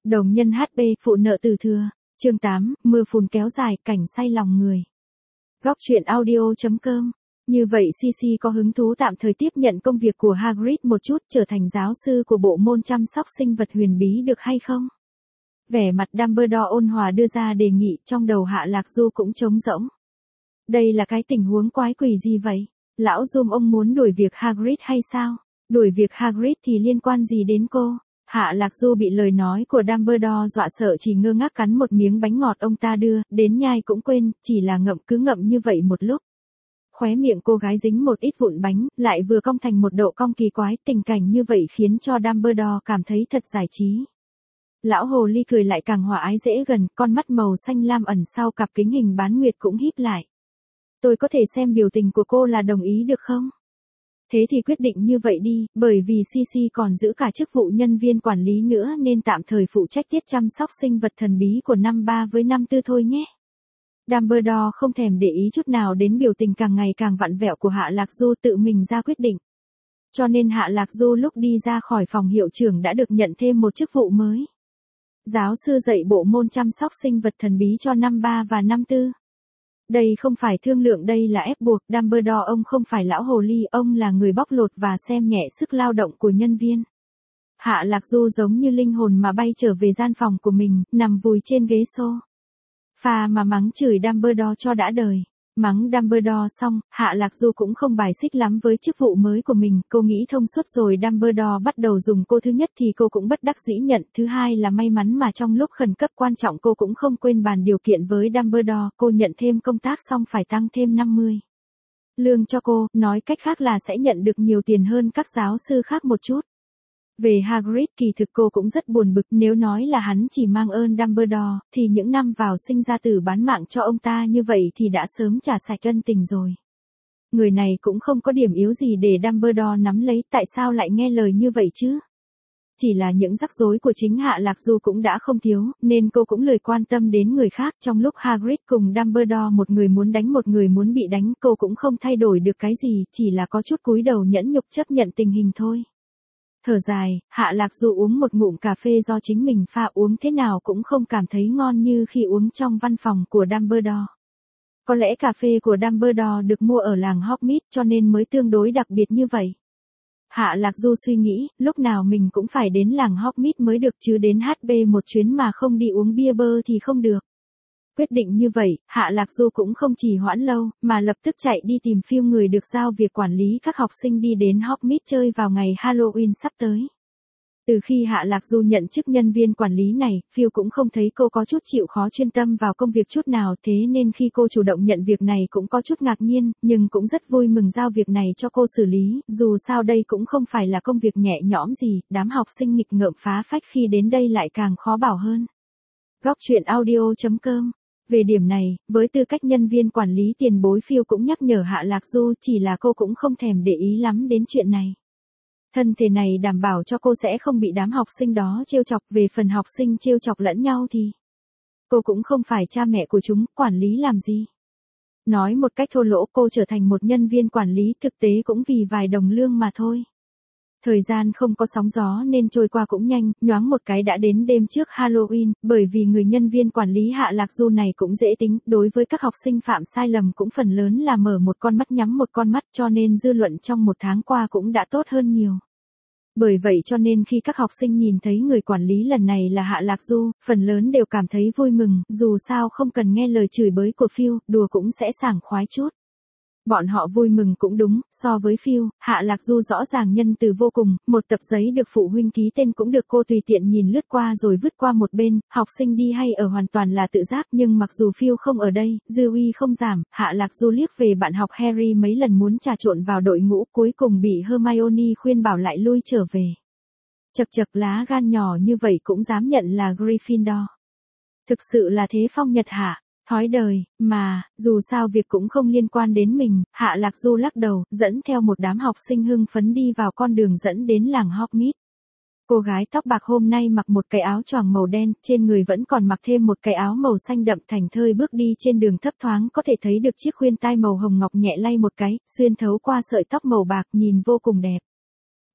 Đồng nhân HP, phụ nợ từ thừa. Chương 8, mưa phùn kéo dài, cảnh say lòng người. Góc truyện audio.com. Như vậy CC có hứng thú tạm thời tiếp nhận công việc của Hagrid một chút, trở thành giáo sư của bộ môn chăm sóc sinh vật huyền bí được hay không? Vẻ mặt Dumbledore ôn hòa đưa ra đề nghị, trong đầu Hạ Lạc Du cũng trống rỗng. Đây là cái tình huống quái quỷ gì vậy? Lão Gium ông muốn đuổi việc Hagrid hay sao? Đuổi việc Hagrid thì liên quan gì đến cô? Hạ Lạc Du bị lời nói của Dumbledore dọa sợ, chỉ ngơ ngác cắn một miếng bánh ngọt ông ta đưa, đến nhai cũng quên, chỉ là cứ ngậm như vậy một lúc. Khóe miệng cô gái dính một ít vụn bánh, lại vừa cong thành một độ cong kỳ quái, tình cảnh như vậy khiến cho Dumbledore cảm thấy thật giải trí. Lão hồ ly cười lại càng hòa ái dễ gần, con mắt màu xanh lam ẩn sau cặp kính hình bán nguyệt cũng híp lại. Tôi có thể xem biểu tình của cô là đồng ý được không? Thế thì quyết định như vậy đi, bởi vì CC còn giữ cả chức vụ nhân viên quản lý nữa nên tạm thời phụ trách tiết chăm sóc sinh vật thần bí của năm 3 với năm 4 thôi nhé. Dumbledore không thèm để ý chút nào đến biểu tình càng ngày càng vặn vẹo của Hạ Lạc Du, tự mình ra quyết định. Cho nên Hạ Lạc Du lúc đi ra khỏi phòng hiệu trưởng đã được nhận thêm một chức vụ mới. Giáo sư dạy bộ môn chăm sóc sinh vật thần bí cho năm 3 và năm 4. Đây không phải thương lượng, đây là ép buộc. Dumbledore ông không phải lão hồ ly, ông là người bóc lột và xem nhẹ sức lao động của nhân viên. Hạ Lạc Du giống như linh hồn mà bay trở về gian phòng của mình, nằm vùi trên ghế sofa mà mắng chửi Dumbledore cho đã đời. Mắng Dumbledore xong, Hạ Lạc Du cũng không bài xích lắm với chức vụ mới của mình, cô nghĩ thông suốt rồi. Dumbledore bắt đầu dùng cô, thứ nhất thì cô cũng bất đắc dĩ nhận, thứ hai là may mắn mà trong lúc khẩn cấp quan trọng cô cũng không quên bàn điều kiện với Dumbledore, cô nhận thêm công tác xong phải tăng thêm 50 lương cho cô, nói cách khác là sẽ nhận được nhiều tiền hơn các giáo sư khác một chút. Về Hagrid, kỳ thực cô cũng rất buồn bực, nếu nói là hắn chỉ mang ơn Dumbledore, thì những năm vào sinh ra tử bán mạng cho ông ta như vậy thì đã sớm trả sạch ân tình rồi. Người này cũng không có điểm yếu gì để Dumbledore nắm lấy, tại sao lại nghe lời như vậy chứ? Chỉ là những rắc rối của chính Hạ Lạc Du cũng đã không thiếu, nên cô cũng lười quan tâm đến người khác. Trong lúc Hagrid cùng Dumbledore một người muốn đánh một người muốn bị đánh, cô cũng không thay đổi được cái gì, chỉ là có chút cúi đầu nhẫn nhục chấp nhận tình hình thôi. Thở dài, Hạ Lạc Du uống một ngụm cà phê do chính mình pha, uống thế nào cũng không cảm thấy ngon như khi uống trong văn phòng của Dumbledore. Có lẽ cà phê của Dumbledore được mua ở làng Hogsmeade cho nên mới tương đối đặc biệt như vậy. Hạ Lạc Du suy nghĩ, lúc nào mình cũng phải đến làng Hogsmeade mới được chứ, đến HB một chuyến mà không đi uống bia bơ thì không được. Quyết định như vậy, Hạ Lạc Du cũng không trì hoãn lâu, mà lập tức chạy đi tìm Phil, người được giao việc quản lý các học sinh đi đến Hogsmeade chơi vào ngày Halloween sắp tới. Từ khi Hạ Lạc Du nhận chức nhân viên quản lý này, Phil cũng không thấy cô có chút chịu khó chuyên tâm vào công việc chút nào, thế nên khi cô chủ động nhận việc này cũng có chút ngạc nhiên, nhưng cũng rất vui mừng giao việc này cho cô xử lý, dù sao đây cũng không phải là công việc nhẹ nhõm gì, đám học sinh nghịch ngợm phá phách khi đến đây lại càng khó bảo hơn. Góc truyện audio.com. Về điểm này, với tư cách nhân viên quản lý tiền bối, Phil cũng nhắc nhở Hạ Lạc Du, chỉ là cô cũng không thèm để ý lắm đến chuyện này. Thân thể này đảm bảo cho cô sẽ không bị đám học sinh đó trêu chọc, về phần học sinh trêu chọc lẫn nhau thì cô cũng không phải cha mẹ của chúng, quản lý làm gì. Nói một cách thô lỗ, cô trở thành một nhân viên quản lý thực tế cũng vì vài đồng lương mà thôi. Thời gian không có sóng gió nên trôi qua cũng nhanh, nhoáng một cái đã đến đêm trước Halloween, bởi vì người nhân viên quản lý Hạ Lạc Du này cũng dễ tính, đối với các học sinh phạm sai lầm cũng phần lớn là mở một con mắt nhắm một con mắt, cho nên dư luận trong một tháng qua cũng đã tốt hơn nhiều. Bởi vậy cho nên khi các học sinh nhìn thấy người quản lý lần này là Hạ Lạc Du, phần lớn đều cảm thấy vui mừng, dù sao không cần nghe lời chửi bới của Phil, đùa cũng sẽ sảng khoái chút. Bọn họ vui mừng cũng đúng, so với Phil, Hạ Lạc Du rõ ràng nhân từ vô cùng, một tập giấy được phụ huynh ký tên cũng được cô tùy tiện nhìn lướt qua rồi vứt qua một bên, học sinh đi hay ở hoàn toàn là tự giác, nhưng mặc dù Phil không ở đây, dư uy không giảm, Hạ Lạc Du liếc về bạn học Harry mấy lần muốn trà trộn vào đội ngũ, cuối cùng bị Hermione khuyên bảo lại lui trở về. Chật chật, lá gan nhỏ như vậy cũng dám nhận là Gryffindor. Thực sự là thế phong nhật hạ. Thói đời, mà, dù sao việc cũng không liên quan đến mình. Hạ Lạc Du lắc đầu, dẫn theo một đám học sinh hưng phấn đi vào con đường dẫn đến làng Hogsmeade. Cô gái tóc bạc hôm nay mặc một cái áo choàng màu đen, trên người vẫn còn mặc thêm một cái áo màu xanh đậm, thảnh thơi bước đi trên đường, thấp thoáng có thể thấy được chiếc khuyên tai màu hồng ngọc nhẹ lay một cái, xuyên thấu qua sợi tóc màu bạc, nhìn vô cùng đẹp.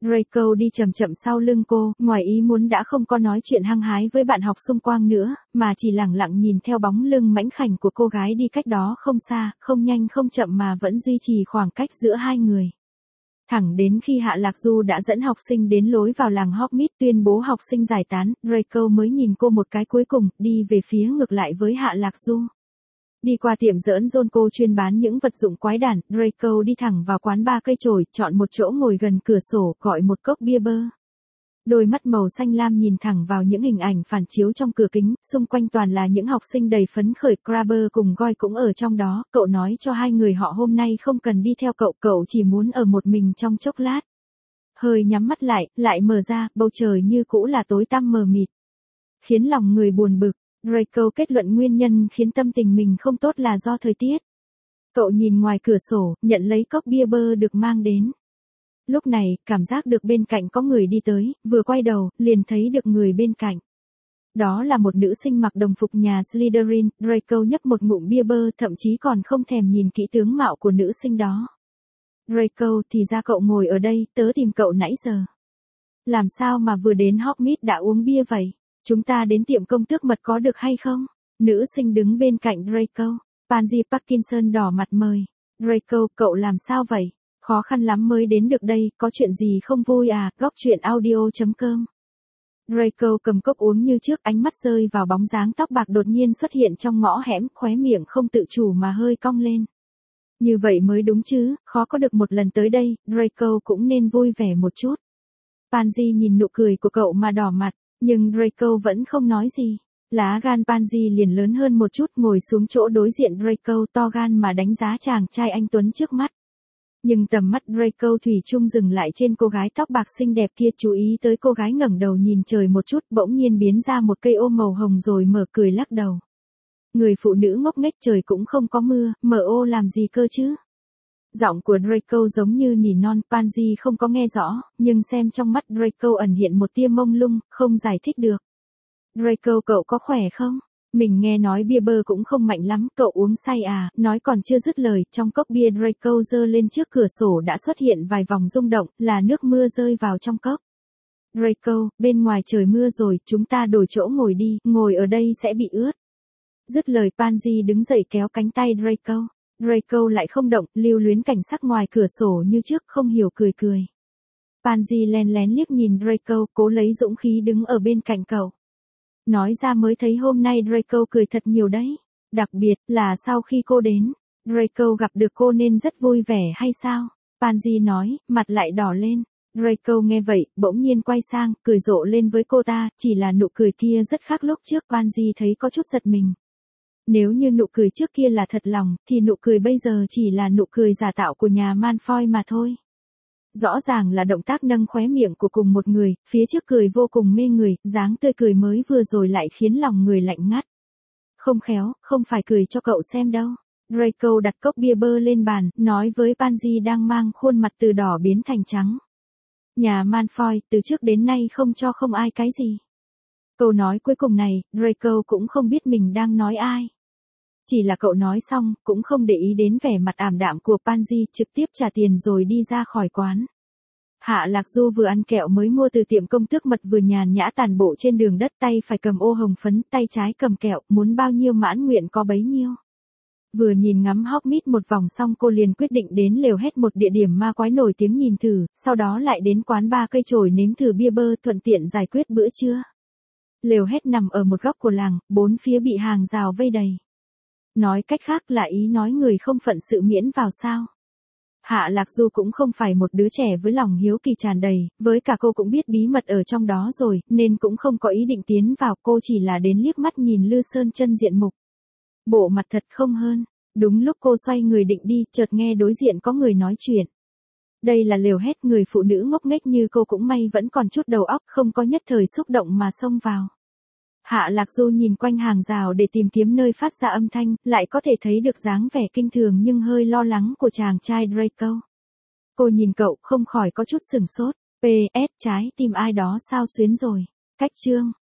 Draco đi chậm chậm sau lưng cô, ngoài ý muốn đã không có nói chuyện hăng hái với bạn học xung quanh nữa, mà chỉ lẳng lặng nhìn theo bóng lưng mảnh khảnh của cô gái đi cách đó không xa, không nhanh không chậm mà vẫn duy trì khoảng cách giữa hai người. Thẳng đến khi Hạ Lạc Du đã dẫn học sinh đến lối vào làng Hogsmeade tuyên bố học sinh giải tán, Draco mới nhìn cô một cái cuối cùng, đi về phía ngược lại với Hạ Lạc Du. Đi qua tiệm giỡn Zonko chuyên bán những vật dụng quái đản, Draco đi thẳng vào quán bar cây chổi, chọn một chỗ ngồi gần cửa sổ, gọi một cốc bia bơ. Đôi mắt màu xanh lam nhìn thẳng vào những hình ảnh phản chiếu trong cửa kính, xung quanh toàn là những học sinh đầy phấn khởi. Crabber cùng Goy cũng ở trong đó, cậu nói cho hai người họ hôm nay không cần đi theo cậu chỉ muốn ở một mình trong chốc lát. Hơi nhắm mắt lại mở ra, bầu trời như cũ là tối tăm mờ mịt. Khiến lòng người buồn bực, Draco kết luận nguyên nhân khiến tâm tình mình không tốt là do thời tiết. Cậu nhìn ngoài cửa sổ, nhận lấy cốc bia bơ được mang đến. Lúc này, cảm giác được bên cạnh có người đi tới, vừa quay đầu, liền thấy được người bên cạnh. Đó là một nữ sinh mặc đồng phục nhà Slytherin. Draco nhấp một ngụm bia bơ, thậm chí còn không thèm nhìn kỹ tướng mạo của nữ sinh đó. Draco, thì ra cậu ngồi ở đây, tớ tìm cậu nãy giờ. Làm sao mà vừa đến Hogsmeade đã uống bia vậy? Chúng ta đến tiệm công tước mật có được hay không? Nữ sinh đứng bên cạnh Draco. Pansy Parkinson đỏ mặt mời. Draco, cậu làm sao vậy? Khó khăn lắm mới đến được đây, có chuyện gì không vui à? Góc chuyện audio.com. Draco cầm cốc uống như trước, ánh mắt rơi vào bóng dáng tóc bạc đột nhiên xuất hiện trong ngõ hẻm, khóe miệng không tự chủ mà hơi cong lên. Như vậy mới đúng chứ, khó có được một lần tới đây, Draco cũng nên vui vẻ một chút. Pansy nhìn nụ cười của cậu mà đỏ mặt, nhưng Draco vẫn không nói gì. Lá gan Pansy liền lớn hơn một chút, ngồi xuống chỗ đối diện Draco, to gan mà đánh giá chàng trai anh tuấn trước mắt. Nhưng tầm mắt Draco thủy chung dừng lại trên cô gái tóc bạc xinh đẹp kia, chú ý tới cô gái ngẩng đầu nhìn trời một chút, bỗng nhiên biến ra một cây ô màu hồng rồi mở cười lắc đầu. Người phụ nữ ngốc nghếch, trời cũng không có mưa, mở ô làm gì cơ chứ? Giọng của Draco giống như nỉ non. Pansy không có nghe rõ, nhưng xem trong mắt Draco ẩn hiện một tia mông lung, không giải thích được. Draco, cậu có khỏe không? Mình nghe nói bia bơ cũng không mạnh lắm, cậu uống say à? Nói còn chưa dứt lời, trong cốc bia Draco giơ lên trước cửa sổ đã xuất hiện vài vòng rung động, là nước mưa rơi vào trong cốc. Draco, bên ngoài trời mưa rồi, chúng ta đổi chỗ ngồi đi, ngồi ở đây sẽ bị ướt. Dứt lời Pansy đứng dậy kéo cánh tay Draco. Draco lại không động, lưu luyến cảnh sắc ngoài cửa sổ như trước, không hiểu cười cười. Pansy lén lén liếc nhìn Draco, cố lấy dũng khí đứng ở bên cạnh cậu. Nói ra mới thấy hôm nay Draco cười thật nhiều đấy. Đặc biệt là sau khi cô đến, Draco gặp được cô nên rất vui vẻ hay sao? Pansy nói, mặt lại đỏ lên. Draco nghe vậy, bỗng nhiên quay sang, cười rộ lên với cô ta, chỉ là nụ cười kia rất khác lúc trước. Pansy thấy có chút giật mình. Nếu như nụ cười trước kia là thật lòng, thì nụ cười bây giờ chỉ là nụ cười giả tạo của nhà Malfoy mà thôi. Rõ ràng là động tác nâng khóe miệng của cùng một người, phía trước cười vô cùng mê người, dáng tươi cười mới vừa rồi lại khiến lòng người lạnh ngắt. Không khéo, không phải cười cho cậu xem đâu. Draco đặt cốc bia bơ lên bàn, nói với Pansy đang mang khuôn mặt từ đỏ biến thành trắng. Nhà Malfoy, từ trước đến nay không cho không ai cái gì. Câu nói cuối cùng này, Draco cũng không biết mình đang nói ai. Chỉ là cậu nói xong, cũng không để ý đến vẻ mặt ảm đạm của Pansy, trực tiếp trả tiền rồi đi ra khỏi quán. Hạ Lạc Du vừa ăn kẹo mới mua từ tiệm công tước mật, vừa nhàn nhã tàn bộ trên đường đất, tay phải cầm ô hồng phấn, tay trái cầm kẹo, muốn bao nhiêu mãn nguyện có bấy nhiêu. Vừa nhìn ngắm Hogsmeade một vòng xong, cô liền quyết định đến lều hét, một địa điểm ma quái nổi tiếng nhìn thử, sau đó lại đến quán bar cây chổi nếm thử bia bơ, thuận tiện giải quyết bữa trưa. Lều hét nằm ở một góc của làng, bốn phía bị hàng rào vây đầy. Nói cách khác là ý nói người không phận sự miễn vào sao. Hạ Lạc Du cũng không phải một đứa trẻ với lòng hiếu kỳ tràn đầy, với cả cô cũng biết bí mật ở trong đó rồi, nên cũng không có ý định tiến vào, cô chỉ là đến liếc mắt nhìn Lư Sơn chân diện mục. Bộ mặt thật không hơn. Đúng lúc cô xoay người định đi, chợt nghe đối diện có người nói chuyện. Đây là lều hét, người phụ nữ ngốc nghếch như cô cũng may vẫn còn chút đầu óc, không có nhất thời xúc động mà xông vào. Hạ Lạc Du nhìn quanh hàng rào để tìm kiếm nơi phát ra âm thanh, lại có thể thấy được dáng vẻ kinh thường nhưng hơi lo lắng của chàng trai Draco. Cô nhìn cậu, không khỏi có chút sửng sốt. PS, trái tim ai đó sao xuyến rồi. Cách chương.